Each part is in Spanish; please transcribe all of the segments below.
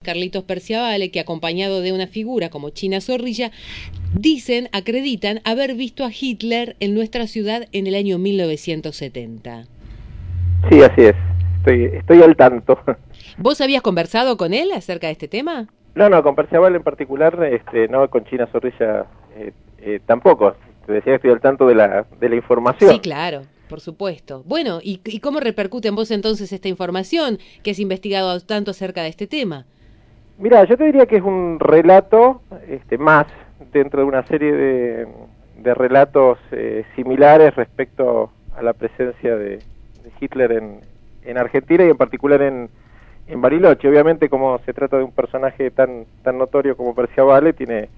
Carlitos Perciavale, que acompañado de una figura como China Zorrilla, acreditan haber visto a Hitler en nuestra ciudad en el año 1970. Sí, así es. Estoy al tanto. ¿Vos habías conversado con él acerca de este tema? No, con Perciavale en particular, no, con China Zorrilla tampoco. Te decía que estoy al tanto de la información. Sí, claro, por supuesto. Bueno, ¿y cómo repercute en vos entonces esta información que has investigado tanto acerca de este tema? Mira, yo te diría que es un relato más dentro de una serie de relatos similares respecto a la presencia de Hitler en Argentina y en particular en Bariloche. Obviamente, como se trata de un personaje tan notorio como Perciavale, tiene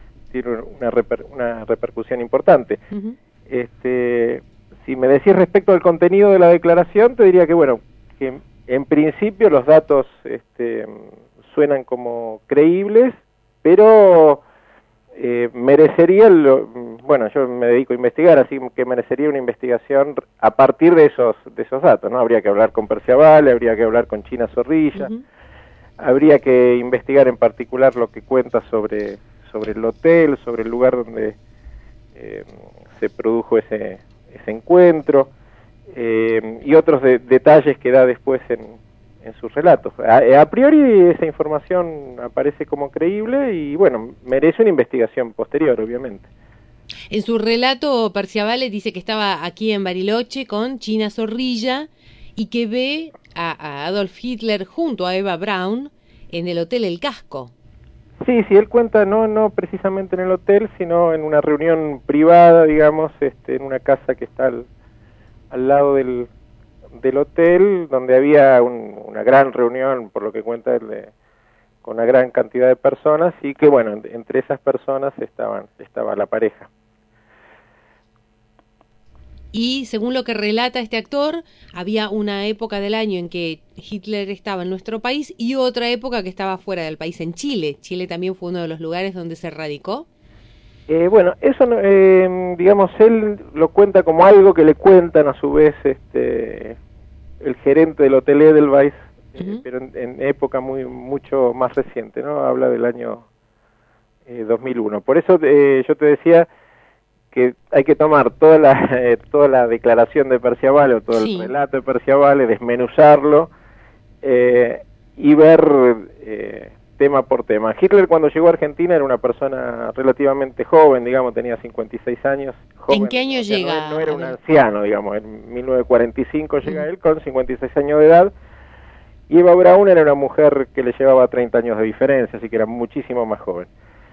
una repercusión importante. Uh-huh. Si me decís respecto al contenido de la declaración, te diría que bueno, que en principio los datos suenan como creíbles, pero merecería, bueno, yo me dedico a investigar, así que merecería una investigación a partir de esos datos, ¿no? Habría que hablar con Perciavale, habría que hablar con China Zorrilla, uh-huh. Habría que investigar en particular lo que cuenta sobre el hotel, sobre el lugar donde se produjo ese encuentro, y otros detalles que da después en sus relatos. A priori esa información aparece como creíble y bueno, merece una investigación posterior, obviamente. En su relato, Perciavale dice que estaba aquí en Bariloche con China Zorrilla y que ve a Adolf Hitler junto a Eva Braun en el Hotel El Casco. Sí, él cuenta no precisamente en el hotel, sino en una reunión privada, digamos, en una casa que está al lado del hotel, donde había una gran reunión, por lo que cuenta él, con una gran cantidad de personas, y que bueno, entre esas personas estaba la pareja. Y según lo que relata este actor, había una época del año en que Hitler estaba en nuestro país y otra época que estaba fuera del país, en Chile. Chile también fue uno de los lugares donde se radicó. Bueno, eso digamos, él lo cuenta como algo que le cuentan a su vez el gerente del Hotel Edelweiss, uh-huh. Pero en época mucho más reciente, ¿no? Habla del año 2001. Por eso yo te decía que hay que tomar toda la declaración de Perciavale o todo sí. El relato de Perciavale, desmenuzarlo y ver tema por tema. Hitler cuando llegó a Argentina era una persona relativamente joven, digamos, tenía 56 años. Joven, ¿En qué año llega? No era un anciano, digamos, en 1945 llega él con 56 años de edad, y Eva Braun era una mujer que le llevaba 30 años de diferencia, así que era muchísimo más joven.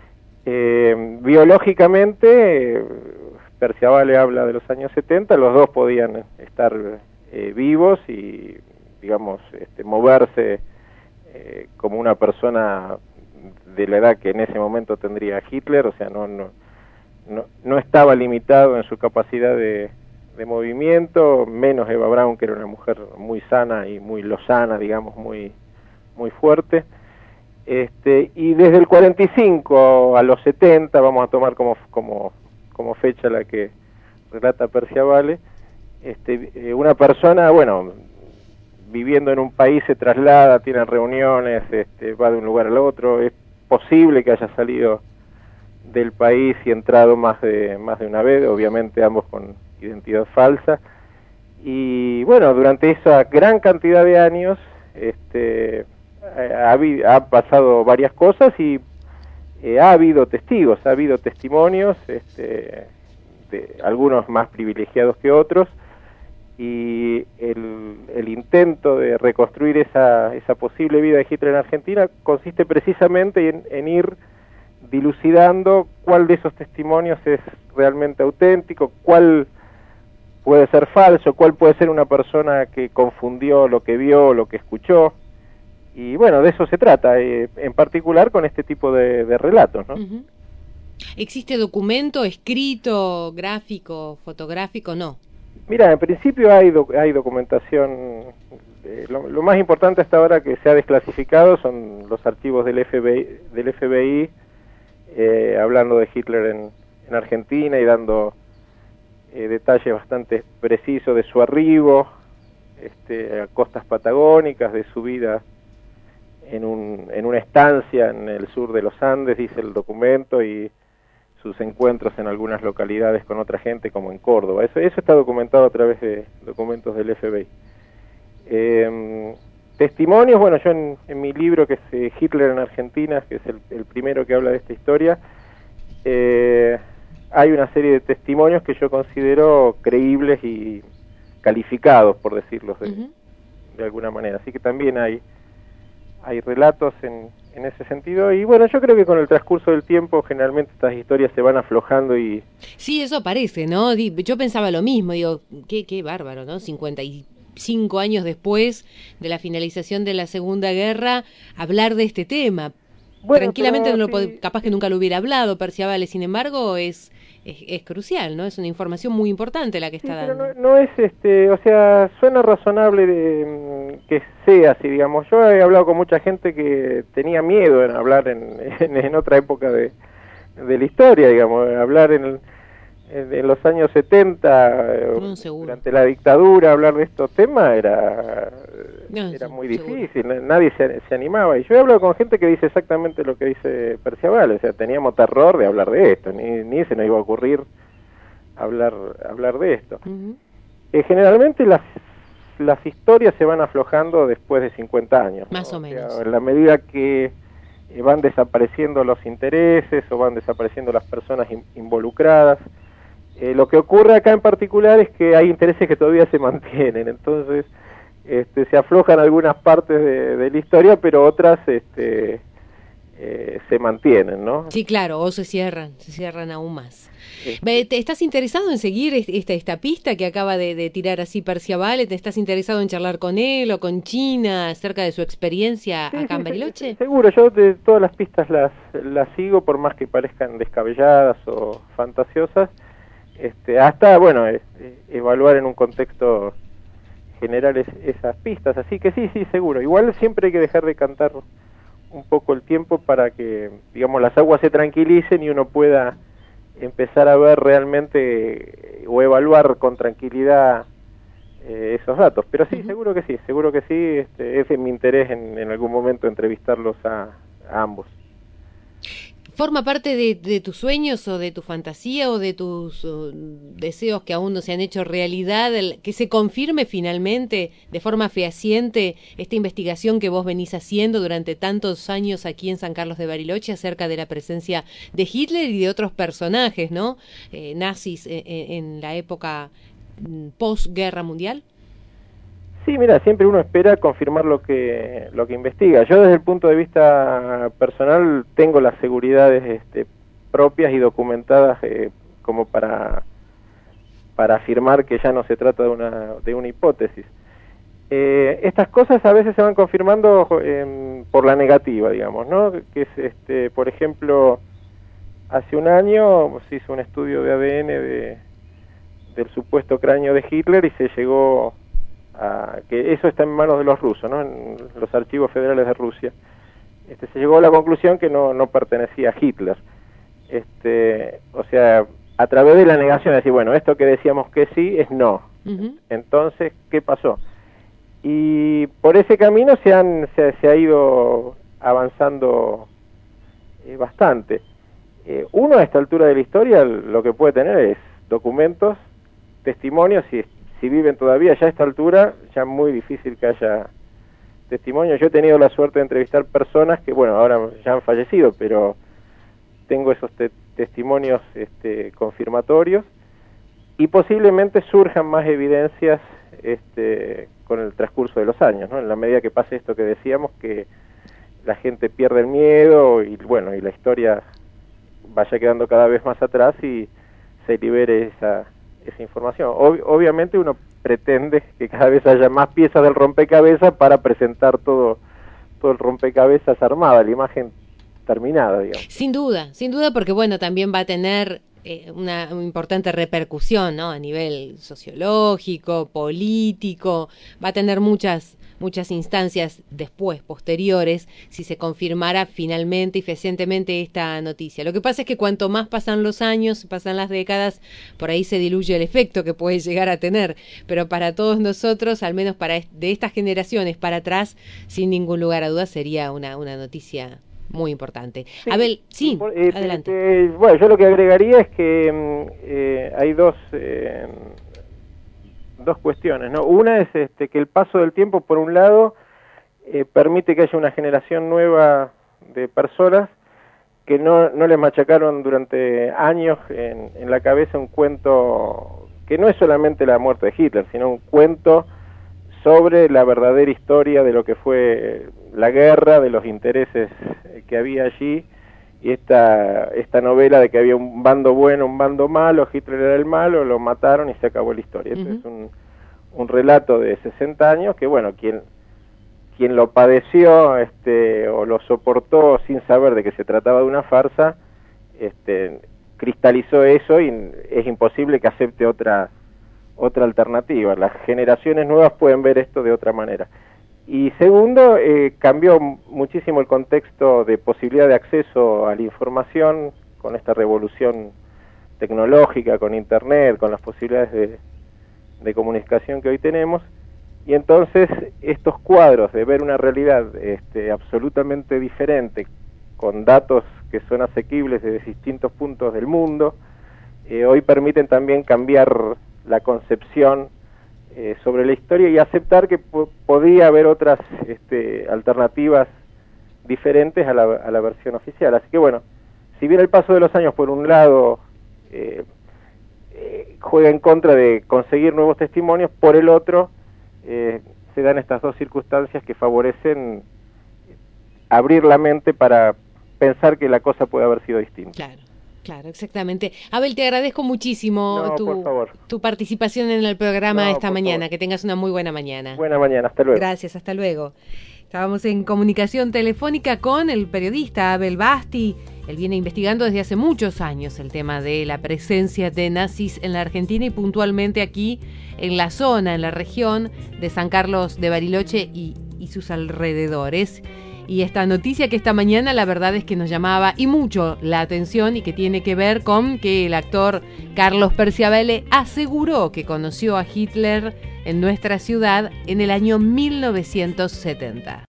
Biológicamente, Perciavale habla de los años 70, los dos podían estar vivos y, digamos, moverse como una persona de la edad que en ese momento tendría Hitler, o sea, no estaba limitado en su capacidad de movimiento, menos Eva Braun, que era una mujer muy sana y muy lozana, digamos, muy fuerte. Y desde el 45 a los 70, vamos a tomar como fecha la que relata Perciavale, una persona, bueno, viviendo en un país se traslada, tiene reuniones, va de un lugar al otro, es posible que haya salido del país y entrado más de una vez, obviamente ambos con identidad falsa, y bueno, durante esa gran cantidad de años ha pasado varias cosas y ha habido testigos, ha habido testimonios, de algunos más privilegiados que otros, y el intento de reconstruir esa posible vida de Hitler en Argentina consiste precisamente en ir dilucidando cuál de esos testimonios es realmente auténtico, cuál puede ser falso, cuál puede ser una persona que confundió lo que vio, lo que escuchó. Y bueno, de eso se trata, en particular con este tipo de relatos, ¿no? Uh-huh. ¿Existe documento escrito, gráfico, fotográfico? No. Mira, en principio hay documentación. Lo más importante hasta ahora que se ha desclasificado son los archivos del FBI hablando de Hitler en Argentina y dando detalles bastante precisos de su arribo a costas patagónicas, de su vida en una estancia en el sur de los Andes, dice el documento, y sus encuentros en algunas localidades con otra gente, como en Córdoba. Eso está documentado a través de documentos del FBI. Testimonios, bueno, yo en mi libro, que es Hitler en Argentina, que es el primero que habla de esta historia, hay una serie de testimonios que yo considero creíbles y calificados, por decirlo de alguna manera. Así que también hay relatos en ese sentido, y bueno, yo creo que con el transcurso del tiempo generalmente estas historias se van aflojando y... Sí, eso parece, ¿no? Yo pensaba lo mismo, digo, qué bárbaro, ¿no? 55 años después de la finalización de la Segunda Guerra, hablar de este tema. Bueno, tranquilamente, capaz que nunca lo hubiera hablado Perciavale, sin embargo, es crucial, ¿no? Es una información muy importante la que está dando. Pero no es, o sea, suena razonable que sea así, digamos. Yo he hablado con mucha gente que tenía miedo en hablar en otra época de la historia, digamos, hablar en los años 70, durante la dictadura, hablar de estos temas era muy difícil, nadie se animaba. Y yo he hablado con gente que dice exactamente lo que dice Perciavale, o sea, teníamos terror de hablar de esto, ni se nos iba a ocurrir hablar de esto. Generalmente las historias se van aflojando después de 50 años. Más o menos. En la medida que van desapareciendo los intereses o van desapareciendo las personas involucradas. Lo que ocurre acá en particular es que hay intereses que todavía se mantienen, entonces se aflojan algunas partes de la historia, pero otras se mantienen, ¿no? Sí, claro, o se cierran aún más. ¿Te estás interesado en seguir esta pista que acaba de tirar así Perciavale? ¿Te estás interesado en charlar con él o con China acerca de su experiencia acá en Bariloche? Seguro, yo de todas las pistas las sigo, por más que parezcan descabelladas o fantasiosas, hasta, bueno, evaluar en un contexto general esas pistas, así que sí, seguro. Igual siempre hay que dejar de cantar un poco el tiempo para que, digamos, las aguas se tranquilicen y uno pueda empezar a ver realmente o evaluar con tranquilidad esos datos. Pero sí, seguro que sí, es de mi interés en algún momento entrevistarlos a ambos. ¿Forma parte de tus sueños o de tu fantasía o de tus deseos que aún no se han hecho realidad, que se confirme finalmente de forma fehaciente esta investigación que vos venís haciendo durante tantos años aquí en San Carlos de Bariloche acerca de la presencia de Hitler y de otros personajes, ¿no? Nazis en la época post-guerra mundial? Sí, mira, siempre uno espera confirmar lo que investiga. Yo desde el punto de vista personal tengo las seguridades propias y documentadas como para afirmar que ya no se trata de una hipótesis. Estas cosas a veces se van confirmando por la negativa, digamos, ¿no? Que es, por ejemplo, hace un año se hizo un estudio de ADN del supuesto cráneo de Hitler y se llegó que eso está en manos de los rusos, ¿no? En los archivos federales de Rusia. Se llegó a la conclusión que no pertenecía a Hitler. O sea, a través de la negación, decir, bueno, esto que decíamos que sí es no. Entonces, ¿qué pasó? Y por ese camino se ha ido avanzando bastante. Uno a esta altura de la historia lo que puede tener es documentos, testimonios, si viven todavía ya a esta altura, ya es muy difícil que haya testimonios. Yo he tenido la suerte de entrevistar personas que, bueno, ahora ya han fallecido, pero tengo esos testimonios confirmatorios, y posiblemente surjan más evidencias con el transcurso de los años, ¿no? En la medida que pase esto que decíamos, que la gente pierde el miedo y, bueno, y la historia vaya quedando cada vez más atrás y se libere esa información. Obviamente uno pretende que cada vez haya más piezas del rompecabezas para presentar todo el rompecabezas armada, la imagen terminada, digamos. Sin duda, porque bueno, también va a tener una importante repercusión, ¿no? A nivel sociológico, político, va a tener muchas muchas instancias después, posteriores, si se confirmara finalmente y fehacientemente esta noticia. Lo que pasa es que cuanto más pasan los años, pasan las décadas, por ahí se diluye el efecto que puede llegar a tener, pero para todos nosotros, al menos de estas generaciones para atrás, sin ningún lugar a dudas, sería una noticia muy importante. Sí, Abel, sí, adelante. Bueno, yo lo que agregaría es que hay dos cuestiones, ¿no? Una es que el paso del tiempo, por un lado, permite que haya una generación nueva de personas que no les machacaron durante años en la cabeza un cuento que no es solamente la muerte de Hitler, sino un cuento sobre la verdadera historia de lo que fue la guerra, de los intereses que había allí, y esta novela de que había un bando bueno, un bando malo, Hitler era el malo, lo mataron y se acabó la historia. Este es un relato de 60 años que, bueno, quien lo padeció o lo soportó sin saber de que se trataba de una farsa, cristalizó eso y es imposible que acepte otra alternativa. Las generaciones nuevas pueden ver esto de otra manera. Y segundo, cambió muchísimo el contexto de posibilidad de acceso a la información con esta revolución tecnológica, con Internet, con las posibilidades de comunicación que hoy tenemos. Y entonces estos cuadros de ver una realidad absolutamente diferente, con datos que son asequibles desde distintos puntos del mundo, hoy permiten también cambiar la concepción sobre la historia y aceptar que podía haber otras alternativas diferentes a la versión oficial. Así que bueno, si bien el paso de los años por un lado juega en contra de conseguir nuevos testimonios, por el otro se dan estas dos circunstancias que favorecen abrir la mente para pensar que la cosa puede haber sido distinta. Claro, exactamente. Abel, te agradezco muchísimo tu participación en el programa esta mañana. Que tengas una muy buena mañana. Buena mañana, hasta luego. Gracias, hasta luego. Estábamos en comunicación telefónica con el periodista Abel Basti. Él viene investigando desde hace muchos años el tema de la presencia de nazis en la Argentina y puntualmente aquí en la zona, en la región de San Carlos de Bariloche y sus alrededores. Y esta noticia que esta mañana la verdad es que nos llamaba y mucho la atención y que tiene que ver con que el actor Carlos Perciavale aseguró que conoció a Hitler en nuestra ciudad en el año 1970.